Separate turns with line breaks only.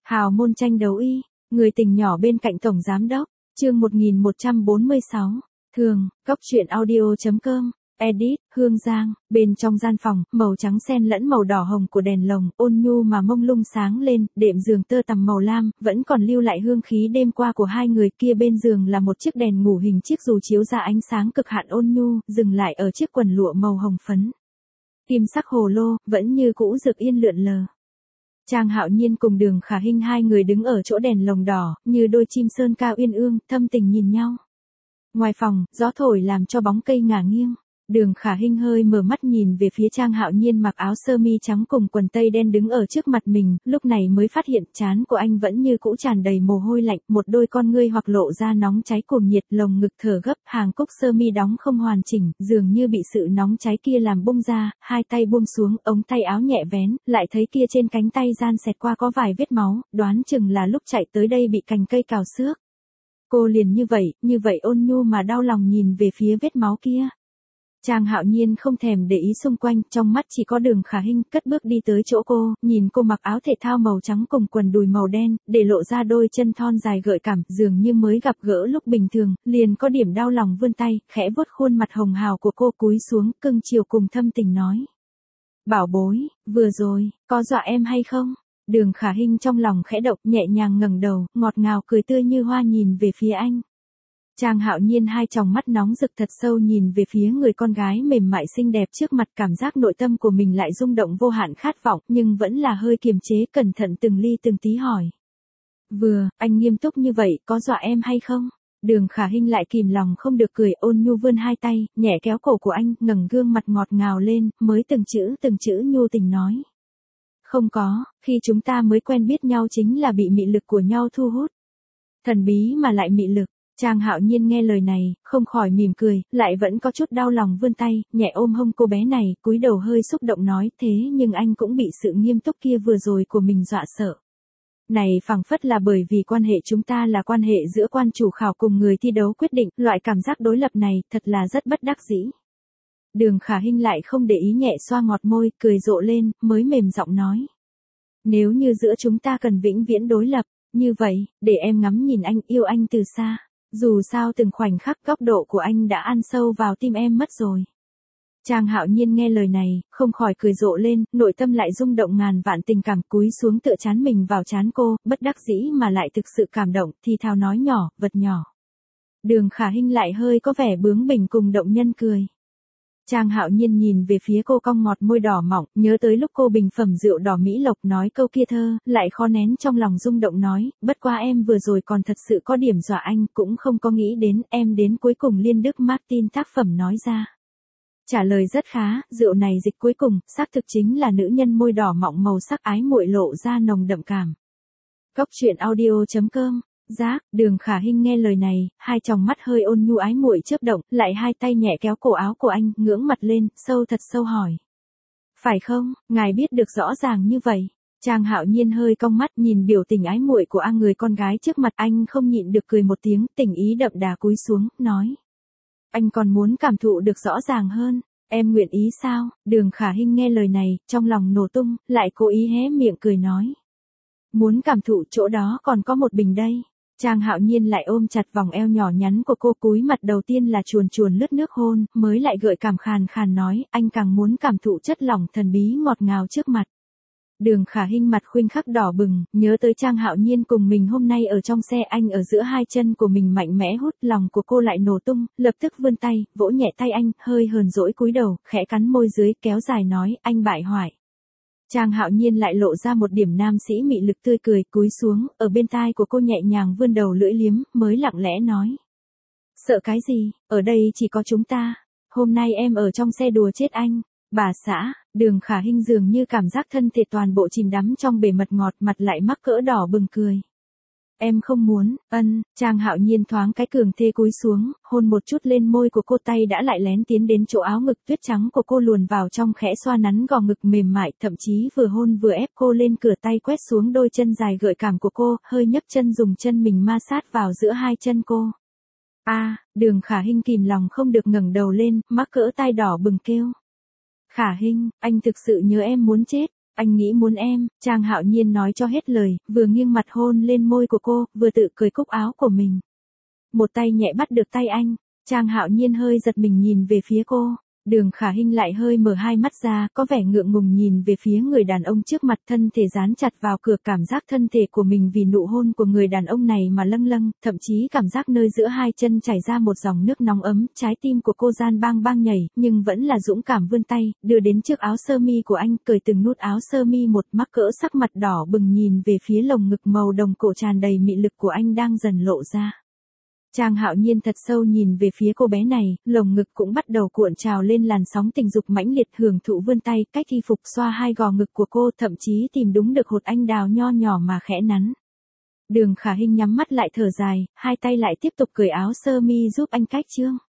Hào môn tranh đấu y, người tình nhỏ bên cạnh tổng giám đốc, chương 1146, thường, góc truyện audio.com, edit, Hương Giang, bên trong gian phòng, màu trắng xen lẫn màu đỏ hồng của đèn lồng, ôn nhu mà mông lung sáng lên, đệm giường tơ tằm màu lam, vẫn còn lưu lại hương khí đêm qua của hai người kia bên giường là một chiếc đèn ngủ hình chiếc dù chiếu ra ánh sáng cực hạn ôn nhu, dừng lại ở chiếc quần lụa màu hồng phấn. Kim sắc hồ lô, vẫn như cũ rực yên lượn lờ. Trang Hạo Nhiên cùng Đường Khả Hinh hai người đứng ở chỗ đèn lồng đỏ, như đôi chim sơn cao uyên ương, thâm tình nhìn nhau. Ngoài phòng, gió thổi làm cho bóng cây ngả nghiêng. Đường Khả Hinh hơi mở mắt nhìn về phía Trang Hạo Nhiên mặc áo sơ mi trắng cùng quần tây đen đứng ở trước mặt mình, lúc này mới phát hiện trán của anh vẫn như cũ tràn đầy mồ hôi lạnh, một đôi con ngươi hoặc lộ ra nóng cháy cuồng nhiệt, lồng ngực thở gấp, hàng cúc sơ mi đóng không hoàn chỉnh, dường như bị sự nóng cháy kia làm bung ra, hai tay buông xuống, ống tay áo nhẹ vén, lại thấy kia trên cánh tay gian xẹt qua có vài vết máu, đoán chừng là lúc chạy tới đây bị cành cây cào xước. Cô liền như vậy ôn nhu mà đau lòng nhìn về phía vết máu kia. Trang Hạo Nhiên không thèm để ý xung quanh, trong mắt chỉ có Đường Khả Hinh, cất bước đi tới chỗ cô, nhìn cô mặc áo thể thao màu trắng cùng quần đùi màu đen, để lộ ra đôi chân thon dài gợi cảm, dường như mới gặp gỡ lúc bình thường, liền có điểm đau lòng vươn tay, khẽ vuốt khuôn mặt hồng hào của cô cúi xuống, cưng chiều cùng thâm tình nói. Bảo bối, vừa rồi, có dọa em hay không? Đường Khả Hinh trong lòng khẽ động, nhẹ nhàng ngẩng đầu, ngọt ngào cười tươi như hoa nhìn về phía anh. Trang Hạo Nhiên hai tròng mắt nóng rực thật sâu nhìn về phía người con gái mềm mại xinh đẹp trước mặt, cảm giác nội tâm của mình lại rung động vô hạn khát vọng, nhưng vẫn là hơi kiềm chế, cẩn thận từng ly từng tí hỏi. Anh nghiêm túc như vậy, có dọa em hay không? Đường Khả Hinh lại kìm lòng không được cười, ôn nhu vươn hai tay, nhẹ kéo cổ của anh, ngẩng gương mặt ngọt ngào lên, mới từng chữ nhu tình nói. Không có, khi chúng ta mới quen biết nhau chính là bị mị lực của nhau thu hút. Thần bí mà lại mị lực. Trang Hạo Nhiên nghe lời này, không khỏi mỉm cười, lại vẫn có chút đau lòng vươn tay, nhẹ ôm hông cô bé này, cúi đầu hơi xúc động nói, thế nhưng anh cũng bị sự nghiêm túc kia vừa rồi của mình dọa sợ. Này phảng phất là bởi vì quan hệ chúng ta là quan hệ giữa quan chủ khảo cùng người thi đấu quyết định, loại cảm giác đối lập này, thật là rất bất đắc dĩ. Đường Khả Hinh lại không để ý, nhẹ xoa ngọt môi, cười rộ lên, mới mềm giọng nói. Nếu như giữa chúng ta cần vĩnh viễn đối lập, như vậy, để em ngắm nhìn anh, yêu anh từ xa. Dù sao từng khoảnh khắc góc độ của anh đã ăn sâu vào tim em mất rồi. Trang Hạo Nhiên nghe lời này, không khỏi cười rộ lên, nội tâm lại rung động ngàn vạn tình cảm, cúi xuống tựa trán mình vào trán cô, bất đắc dĩ mà lại thực sự cảm động, thì thào nói nhỏ, vật nhỏ. Đường Khả Hinh lại hơi có vẻ bướng bỉnh cùng động nhân cười. Trang Hạo Nhiên nhìn về phía cô cong ngọt môi đỏ mỏng, nhớ tới lúc cô bình phẩm rượu đỏ Mỹ Lộc nói câu kia thơ, lại khó nén trong lòng rung động nói, bất qua em vừa rồi còn thật sự có điểm dọa anh, cũng không có nghĩ đến, em đến cuối cùng Liên Đức Martin tác phẩm nói ra. Trả lời rất khá, rượu này dịch cuối cùng, xác thực chính là nữ nhân môi đỏ mọng màu sắc ái muội lộ ra nồng đậm cảm. Góc truyện audio.com. Đường Khả Hinh nghe lời này, hai tròng mắt hơi ôn nhu ái muội chớp động, lại hai tay nhẹ kéo cổ áo của anh, ngưỡng mặt lên, thật sâu hỏi. Phải không, ngài biết được rõ ràng như vậy. Trang Hạo Nhiên hơi cong mắt nhìn biểu tình ái muội của người con gái trước mặt, anh không nhịn được cười một tiếng, tình ý đậm đà cúi xuống, nói. Anh còn muốn cảm thụ được rõ ràng hơn, em nguyện ý sao? Đường Khả Hinh nghe lời này, trong lòng nổ tung, lại cố ý hé miệng cười nói. Muốn cảm thụ, chỗ đó còn có một bình đây. Trang Hạo Nhiên lại ôm chặt vòng eo nhỏ nhắn của cô, cúi mặt đầu tiên là chuồn lướt nước hôn, mới lại gợi cảm khàn khàn nói, anh càng muốn cảm thụ chất lỏng thần bí ngọt ngào trước mặt. Đường Khả Hinh mặt khuynh khắc đỏ bừng, nhớ tới Trang Hạo Nhiên cùng mình hôm nay ở trong xe, anh ở giữa hai chân của mình mạnh mẽ hút, lòng của cô lại nổ tung, lập tức vươn tay, vỗ nhẹ tay anh, hơi hờn dỗi cúi đầu, khẽ cắn môi dưới, kéo dài nói, anh bại hoại. Trang Hạo Nhiên lại lộ ra một điểm nam sĩ mị lực tươi cười, cúi xuống, ở bên tai của cô nhẹ nhàng vươn đầu lưỡi liếm, mới lặng lẽ nói. Sợ cái gì, ở đây chỉ có chúng ta, hôm nay em ở trong xe đùa chết anh, bà xã. Đường Khả Hinh dường như cảm giác thân thể toàn bộ chìm đắm trong bể mật ngọt, mặt lại mắc cỡ đỏ bừng cười. Em không muốn, Trang Hạo Nhiên thoáng cái cường thê cúi xuống, hôn một chút lên môi của cô, tay đã lại lén tiến đến chỗ áo ngực tuyết trắng của cô luồn vào trong, khẽ xoa nắn gò ngực mềm mại, thậm chí vừa hôn vừa ép cô lên, cửa tay quét xuống đôi chân dài gợi cảm của cô, hơi nhấc chân dùng chân mình ma sát vào giữa hai chân cô. Đường Khả Hinh kìm lòng không được ngẩng đầu lên, mắc cỡ tai đỏ bừng kêu. Khả Hinh, anh thực sự nhớ em muốn chết. Anh nghĩ muốn em, Trang Hạo Nhiên nói cho hết lời, vừa nghiêng mặt hôn lên môi của cô, vừa tự cởi cúc áo của mình. Một tay nhẹ bắt được tay anh, Trang Hạo Nhiên hơi giật mình nhìn về phía cô. Đường Khả Hinh lại hơi mở hai mắt ra, có vẻ ngượng ngùng nhìn về phía người đàn ông trước mặt, thân thể dán chặt vào cửa, cảm giác thân thể của mình vì nụ hôn của người đàn ông này mà lâng lâng, thậm chí cảm giác nơi giữa hai chân chảy ra một dòng nước nóng ấm, trái tim của cô gian bang bang nhảy, nhưng vẫn là dũng cảm vươn tay, đưa đến trước áo sơ mi của anh, cởi từng nút áo sơ mi một, mắc cỡ sắc mặt đỏ bừng nhìn về phía lồng ngực màu đồng cổ tràn đầy mị lực của anh đang dần lộ ra. Trang Hạo Nhiên thật sâu nhìn về phía cô bé này, lồng ngực cũng bắt đầu cuộn trào lên làn sóng tình dục mãnh liệt, hưởng thụ vươn tay, cách y phục xoa hai gò ngực của cô, thậm chí tìm đúng được hột anh đào nho nhỏ mà khẽ nắn. Đường Khả Hinh nhắm mắt lại thở dài, hai tay lại tiếp tục cởi áo sơ mi giúp anh cách chương.